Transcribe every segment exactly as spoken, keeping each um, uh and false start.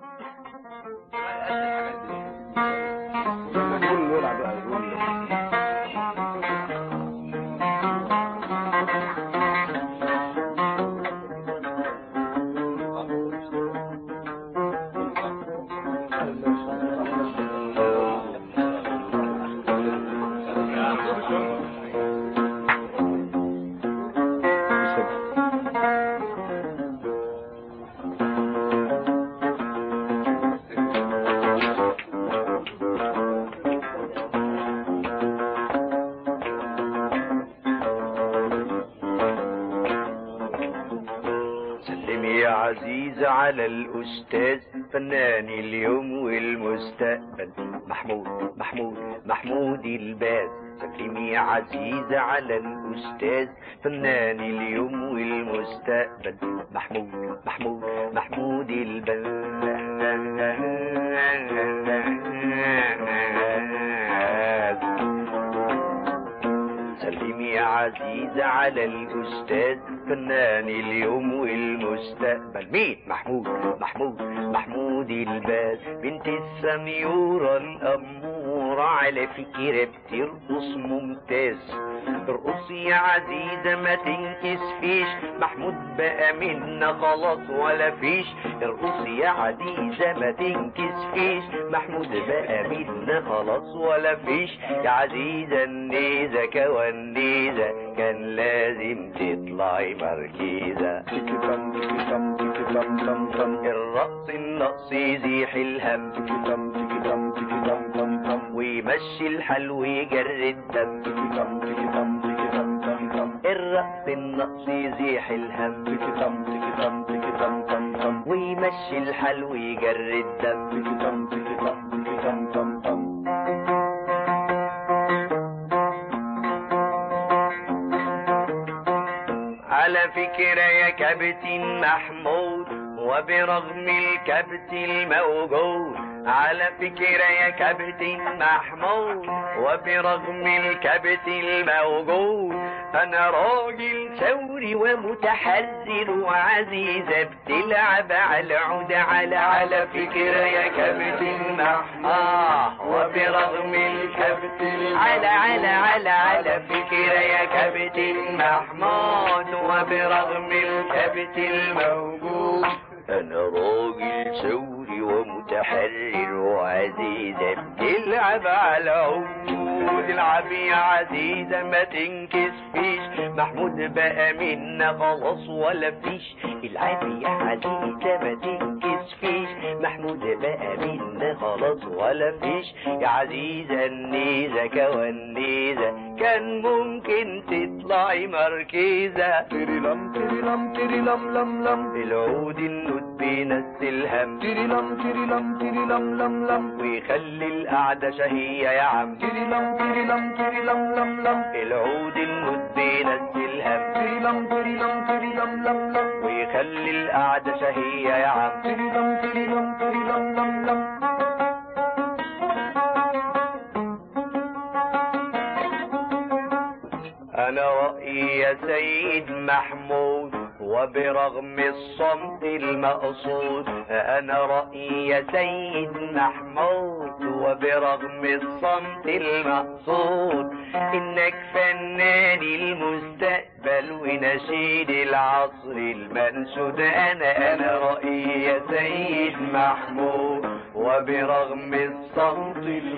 على الأستاذ فنان اليوم والمستقبل محمود محمود محمود الباز. سلمي يا عزيزة على الأستاذ فنان اليوم والمستقبل محمود محمود محمود الباز. سلمي يا عزيزة على الأستاذ فنان اليوم والمستقبل. مين؟ محمود محمود محمود الباز. بنت السميورة الأمورة على فكرة بترقص ممتاز. ارقصي يا عزيزة ما تنكسفيش، محمود بقى منا خلاص ولا فيش. ارقصي يا عزيزة ما تنكسفيش، محمود بقى منا خلاص ولا فيش. يا عزيزة النيزة كوالنيزة كان لازم تطلعي مركيزة. الرقص النقص يزيح الهم ويمشي الحلو يجري الدم. الرقص النقص يزيح الهم ويمشي الحلو يجري الدم. على فكرة يا كابتن محمود وبرغم الكبت الموجود. على فكرة يا كابتن محمود وبرغم الكبت الموجود. أنا راجل ثوري ومتحذر وعزيزة بتلعب على عود. على على فكرة يا كابتن محمود آه وبرغم الكبت على على على على فكرة يا كابتن محمود وبرغم الكبت الموجود. أنا راجل ثوري ومتحرر وعزيزة بتلعب على عود. العبي يا عزيزة ما تنكسفيش، محمود بقى منا خلاص ولا فيش. العبي يا عزيزة ما تنكسفيش، محمود بقى منا خلاص ولا فيش. يا عزيزة النيزة كوالنيزة كان ممكن تطلعي مركزة. تريلم تريلم تريلم لم لم العود النود بينزل الهم. تريلم تريلم تريلم لم لم ويخلي القعدة شهية يا عم. تريلم تريلم تريلم لم لم العود النود بينزل الهم. تريلم تريلم تريلم لم لم ويخلي القعدة شهية يا عم. تريلم تريلم تريلم لم لم. أنا رأيي يا سيد محمود وبرغم الصمت المقصود. أنا رأيي يا سيد محمود وبرغم الصمت المقصود إنك فنان المستقبل ونشيد العصر المنشود. أنا أنا رأيي يا سيد محمود وبرغم الصمت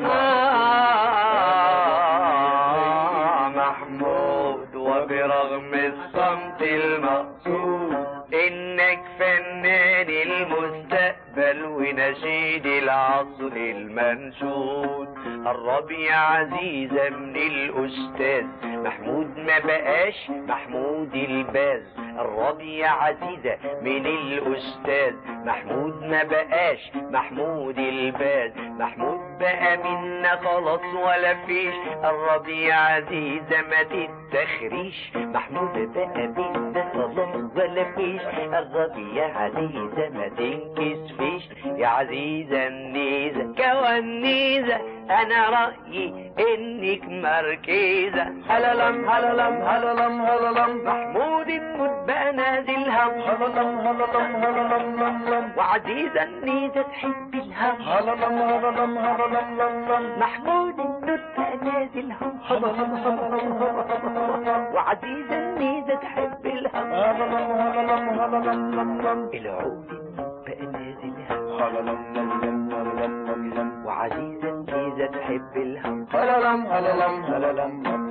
محمود وبرغم الصمت المقصود إنك فنان المستقبل ونشيد العصر المنشود. قرب يا عزيزة من الأستاذ محمود ما بقاش محمود الباز. قرب يا عزيزة من الأستاذ محمود ما بقاش محمود الباز. محمود بقى منا خلاص ولا فيش. قرب يا عزيزة ما تتخريش، محمود بقى منا خلاص ولا فيش. قرب يا عزيزة ما تنكسفيش. يا عزيزة النيزة كوالنيزة انا رأيي انك مركزة. هللم هللم هللم هللم محمود النود بقى نازل هم. هللم هللم هللم لم وعزيزة النيزة تحب الهم. هللم هللم هللم لم محمود النود بقى نازل هم. هللم هللم هللم وعزيزة النيزة تحب الهم. هللم هللم هللم لم العود النود بقى نازل هم. هللم لم لم لم لم وعزيزة النيزة تحب الهم. هللم هللم هللم